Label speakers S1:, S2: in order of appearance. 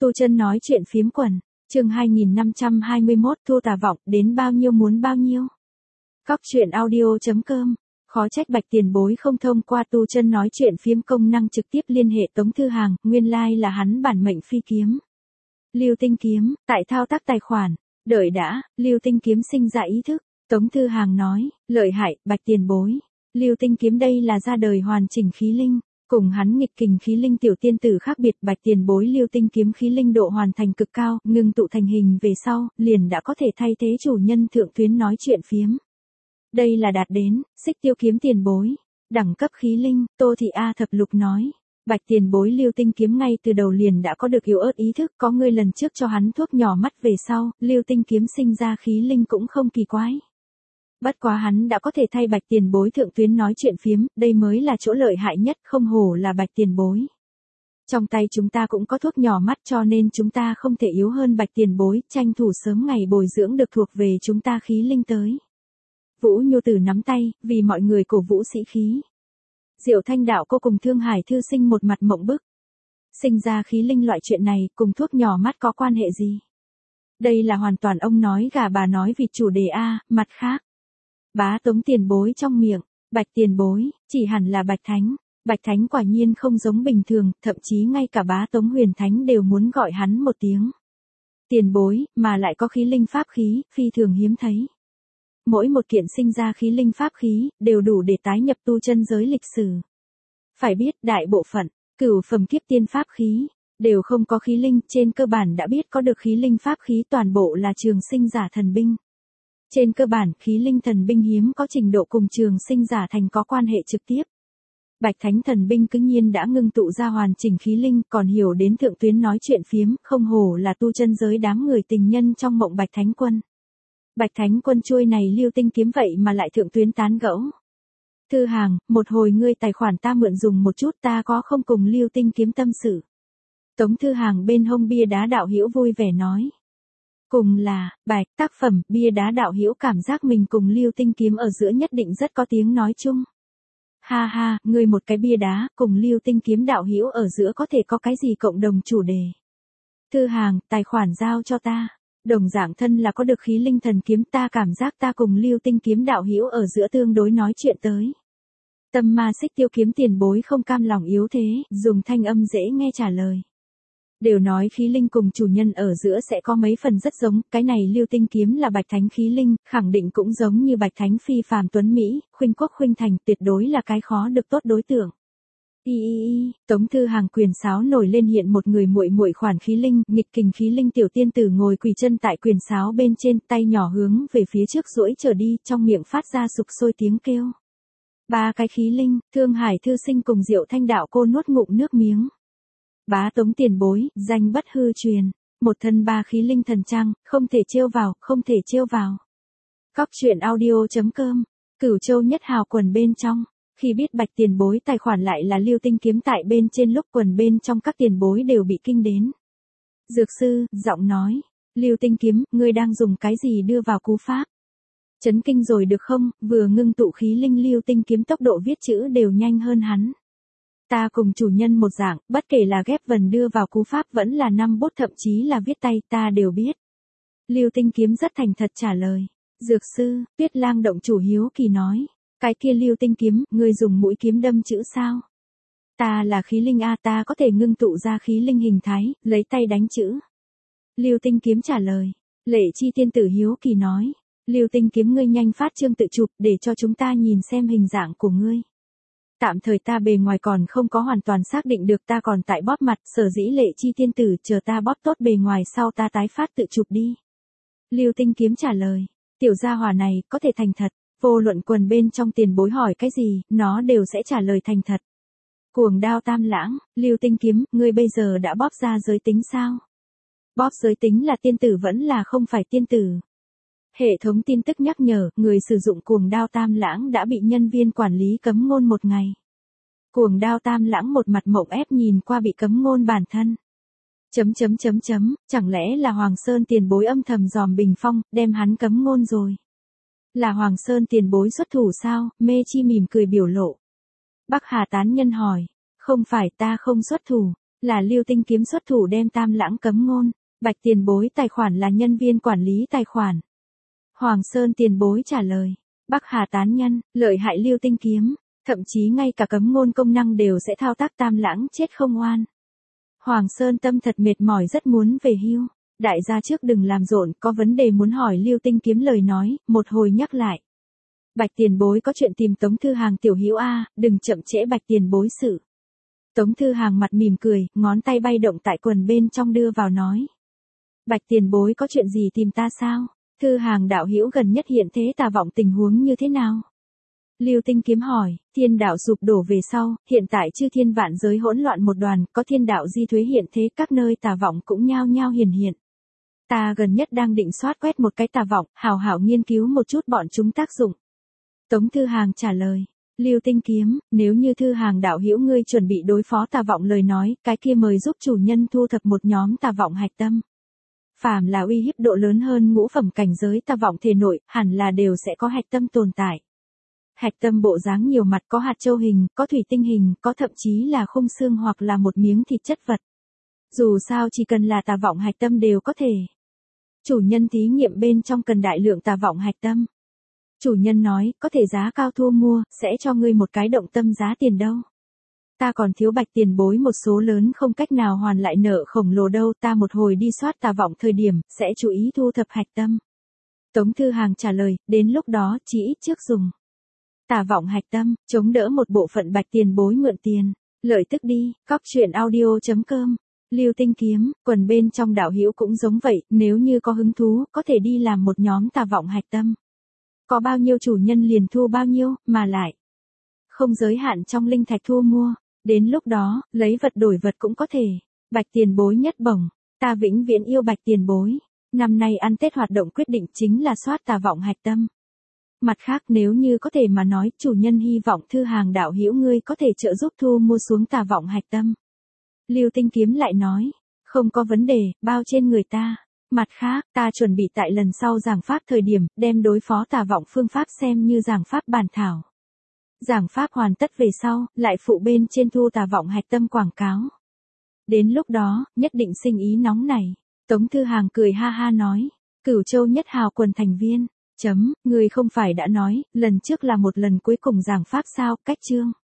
S1: Tu Chân nói chuyện phiếm quần, chương 2521 Thu Tà Vọng, đến bao nhiêu muốn bao nhiêu. Cóc truyện audio.com, khó trách Bạch Tiền Bối không thông qua Tu Chân nói chuyện phiếm công năng trực tiếp liên hệ Tống Thư Hàng, nguyên lai là hắn bản mệnh phi kiếm. Lưu Tinh Kiếm, tại thao tác tài khoản, đợi đã, Lưu Tinh Kiếm sinh ra ý thức, Tống Thư Hàng nói, lợi hại, Bạch Tiền Bối. Lưu Tinh Kiếm đây là ra đời hoàn chỉnh khí linh. Cùng hắn nghịch kình khí linh tiểu tiên tử khác biệt, Bạch Tiền Bối Lưu Tinh Kiếm khí linh độ hoàn thành cực cao, ngưng tụ thành hình về sau, liền đã có thể thay thế chủ nhân thượng tuyến nói chuyện phiếm. Đây là đạt đến, Xích Tiêu Kiếm Tiền Bối, đẳng cấp khí linh, Tô Thị A Thập Lục nói. Bạch Tiền Bối Lưu Tinh Kiếm ngay từ đầu liền đã có được yếu ớt ý thức, có người lần trước cho hắn thuốc nhỏ mắt về sau, Lưu Tinh Kiếm sinh ra khí linh cũng không kỳ quái. Bất quá hắn đã có thể thay Bạch Tiền Bối thượng tuyến nói chuyện phiếm, đây mới là chỗ lợi hại nhất, không hổ là Bạch Tiền Bối. Trong tay chúng ta cũng có thuốc nhỏ mắt cho nên chúng ta không thể yếu hơn Bạch Tiền Bối, tranh thủ sớm ngày bồi dưỡng được thuộc về chúng ta khí linh tới. Vũ Nhu Tử nắm tay, vì mọi người cổ vũ sĩ khí. Diệu Thanh Đạo Cô cùng Thương Hải Thư Sinh một mặt mộng bức. Sinh ra khí linh loại chuyện này, cùng thuốc nhỏ mắt có quan hệ gì? Đây là hoàn toàn ông nói gà bà nói vịt chủ đề A, mặt khác. Bá Tống Tiền Bối trong miệng, Bạch Tiền Bối, chỉ hẳn là Bạch Thánh. Bạch Thánh quả nhiên không giống bình thường, thậm chí ngay cả Bá Tống Huyền Thánh đều muốn gọi hắn một tiếng. Tiền Bối, mà lại có khí linh pháp khí, phi thường hiếm thấy. Mỗi một kiện sinh ra khí linh pháp khí, đều đủ để tái nhập tu chân giới lịch sử. Phải biết, đại bộ phận, cửu phẩm kiếp tiên pháp khí, đều không có khí linh, trên cơ bản đã biết có được khí linh pháp khí toàn bộ là trường sinh giả thần binh. Trên cơ bản, khí linh thần binh hiếm có trình độ cùng trường sinh giả thành có quan hệ trực tiếp. Bạch Thánh thần binh cứ nhiên đã ngưng tụ ra hoàn chỉnh khí linh, còn hiểu đến thượng tuyến nói chuyện phiếm, không hổ là tu chân giới đám người tình nhân trong mộng Bạch Thánh Quân. Bạch Thánh Quân chuôi này Lưu Tinh Kiếm vậy mà lại thượng tuyến tán gẫu. Thư Hàng, một hồi ngươi tài khoản ta mượn dùng một chút, ta có không cùng Lưu Tinh Kiếm tâm sự. Tống Thư Hàng bên hông bia đá đạo hữu vui vẻ nói. Cùng là, Bạch, tác phẩm, bia đá đạo hữu cảm giác mình cùng Lưu Tinh Kiếm ở giữa nhất định rất có tiếng nói chung. Ha ha, ngươi một cái bia đá, cùng Lưu Tinh Kiếm đạo hữu ở giữa có thể có cái gì cộng đồng chủ đề. Thư Hàng, tài khoản giao cho ta. Đồng dạng thân là có được khí linh thần kiếm, ta cảm giác ta cùng Lưu Tinh Kiếm đạo hữu ở giữa tương đối nói chuyện tới. Tâm Ma Xích Tiêu Kiếm Tiền Bối không cam lòng yếu thế, dùng thanh âm dễ nghe trả lời. Đều nói khí linh cùng chủ nhân ở giữa sẽ có mấy phần rất giống, cái này Lưu Tinh Kiếm là Bạch Thánh khí linh, khẳng định cũng giống như Bạch Thánh phi phàm tuấn Mỹ, khuynh quốc khuynh thành, tuyệt đối là cái khó được tốt đối tượng. Tống Thư Hàng quyền sáo nổi lên hiện một người muội muội khoản khí linh, nghịch kình khí linh tiểu tiên tử ngồi quỳ chân tại quyền sáo bên trên, tay nhỏ hướng về phía trước duỗi trở đi, trong miệng phát ra sục sôi tiếng kêu. Ba cái khí linh, Thương Hải Thư Sinh cùng Diệu Thanh Đạo Cô nuốt ngụm nước miếng. Bá Tống Tiền Bối, danh bất hư truyền, một thân ba khí linh thần trang, không thể trêu vào, không thể trêu vào. Cóc truyện audio.com, Cửu Châu Nhất Hào quần bên trong. Khi biết Bạch Tiền Bối tài khoản lại là Lưu Tinh Kiếm tại bên trên, lúc quần bên trong các tiền bối đều bị kinh đến. Dược sư, giọng nói, Lưu Tinh Kiếm, ngươi đang dùng cái gì đưa vào cú pháp? Chấn kinh rồi được không, vừa ngưng tụ khí linh Lưu Tinh Kiếm tốc độ viết chữ đều nhanh hơn hắn. Ta cùng chủ nhân một dạng, bất kể là ghép vần đưa vào cú pháp vẫn là năm bút thậm chí là viết tay, ta đều biết. Lưu Tinh Kiếm rất thành thật trả lời. Dược sư, Tuyết Lang động chủ hiếu kỳ nói. Cái kia Lưu Tinh Kiếm, ngươi dùng mũi kiếm đâm chữ sao? Ta là khí linh A, ta có thể ngưng tụ ra khí linh hình thái, lấy tay đánh chữ. Lưu Tinh Kiếm trả lời. Lệ Chi tiên tử hiếu kỳ nói. Lưu Tinh Kiếm, ngươi nhanh phát chương tự chụp để cho chúng ta nhìn xem hình dạng của ngươi. Tạm thời ta bề ngoài còn không có hoàn toàn xác định được, ta còn tại bóp mặt, sở dĩ Lệ Chi tiên tử chờ ta bóp tốt bề ngoài sau ta tái phát tự chụp đi. Lưu Tinh Kiếm trả lời. Tiểu gia hỏa này, có thể thành thật. Vô luận quần bên trong tiền bối hỏi cái gì, nó đều sẽ trả lời thành thật. Cuồng đao tam lãng, Lưu Tinh Kiếm, ngươi bây giờ đã bóp ra giới tính sao? Bóp giới tính là tiên tử vẫn là không phải tiên tử? Hệ thống tin tức nhắc nhở, người sử dụng cuồng đao tam lãng đã bị nhân viên quản lý cấm ngôn một ngày. Cuồng đao tam lãng một mặt mộng ép nhìn qua bị cấm ngôn bản thân. Chẳng lẽ là Hoàng Sơn tiền bối âm thầm dòm bình phong, đem hắn cấm ngôn rồi? Là Hoàng Sơn tiền bối xuất thủ sao? Mê Chi mỉm cười biểu lộ. Bắc Hà tán nhân hỏi. Không phải, ta không xuất thủ. Là Lưu Tinh Kiếm xuất thủ đem Tam Lãng cấm ngôn. Bạch tiền bối tài khoản là nhân viên quản lý tài khoản. Hoàng Sơn tiền bối trả lời. Bắc Hà tán nhân, lợi hại Lưu Tinh Kiếm. Thậm chí ngay cả cấm ngôn công năng đều sẽ thao tác Tam Lãng chết không oan. Hoàng Sơn tâm thật mệt mỏi rất muốn về hưu. Đại gia trước đừng làm rộn, có vấn đề muốn hỏi Lưu Tinh Kiếm lời nói, một hồi nhắc lại. Bạch tiền bối có chuyện tìm Tống Thư Hàng tiểu hữu a, đừng chậm trễ Bạch tiền bối sự. Tống Thư Hàng mặt mỉm cười, ngón tay bay động tại quần bên trong đưa vào nói. Bạch tiền bối có chuyện gì tìm ta sao? Thư Hàng đạo hữu gần nhất hiện thế tà vọng tình huống như thế nào? Lưu Tinh Kiếm hỏi, thiên đạo sụp đổ về sau, hiện tại chư thiên vạn giới hỗn loạn một đoàn, có thiên đạo di thuế hiện thế các nơi tà vọng cũng nhao nhao hiển hiện. Ta gần nhất đang định soát quét một cái tà vọng, hào hảo nghiên cứu một chút bọn chúng tác dụng. Tống Thư Hàng trả lời, Lưu Tinh Kiếm, nếu như Thư Hàng đạo hữu ngươi chuẩn bị đối phó tà vọng lời nói, cái kia mời giúp chủ nhân thu thập một nhóm tà vọng hạch tâm. Phàm là uy hiếp độ lớn hơn ngũ phẩm cảnh giới tà vọng thể nội, hẳn là đều sẽ có hạch tâm tồn tại. Hạch tâm bộ dáng nhiều mặt, có hạt châu hình, có thủy tinh hình, có thậm chí là khung xương hoặc là một miếng thịt chất vật. Dù sao chỉ cần là tà vọng hạch tâm đều có thể. Chủ nhân thí nghiệm bên trong cần đại lượng tà vọng hạch tâm. Chủ nhân nói, có thể giá cao thu mua, sẽ cho ngươi một cái động tâm giá tiền đâu. Ta còn thiếu Bạch tiền bối một số lớn không cách nào hoàn lại nợ khổng lồ đâu, ta một hồi đi soát tà vọng thời điểm, sẽ chú ý thu thập hạch tâm. Tống Thư Hàng trả lời, đến lúc đó, chỉ ít trước dùng. Tà vọng hạch tâm, chống đỡ một bộ phận Bạch tiền bối mượn tiền. Lợi tức đi, cóc truyện audio.com. Lưu Tinh Kiếm, quần bên trong đạo hữu cũng giống vậy, nếu như có hứng thú, có thể đi làm một nhóm tà vọng hạch tâm. Có bao nhiêu chủ nhân liền thu bao nhiêu, mà lại không giới hạn trong linh thạch thu mua. Đến lúc đó, lấy vật đổi vật cũng có thể. Bạch tiền bối nhất bổng, ta vĩnh viễn yêu Bạch tiền bối. Năm nay ăn Tết hoạt động quyết định chính là soát tà vọng hạch tâm. Mặt khác nếu như có thể mà nói, chủ nhân hy vọng Thư Hàng đạo hữu ngươi có thể trợ giúp thu mua xuống tà vọng hạch tâm. Lưu Tinh Kiếm lại nói, không có vấn đề, bao trên người ta. Mặt khác, ta chuẩn bị tại lần sau giảng pháp thời điểm, đem đối phó tà vọng phương pháp xem như giảng pháp bản thảo. Giảng pháp hoàn tất về sau, lại phụ bên trên thu tà vọng hạch tâm quảng cáo. Đến lúc đó, nhất định sinh ý nóng này. Tống Thư Hàng cười ha ha nói, Cửu Châu nhất hào quần thành viên. Người không phải đã nói, lần trước là một lần cuối cùng giảng pháp sao, cách chương.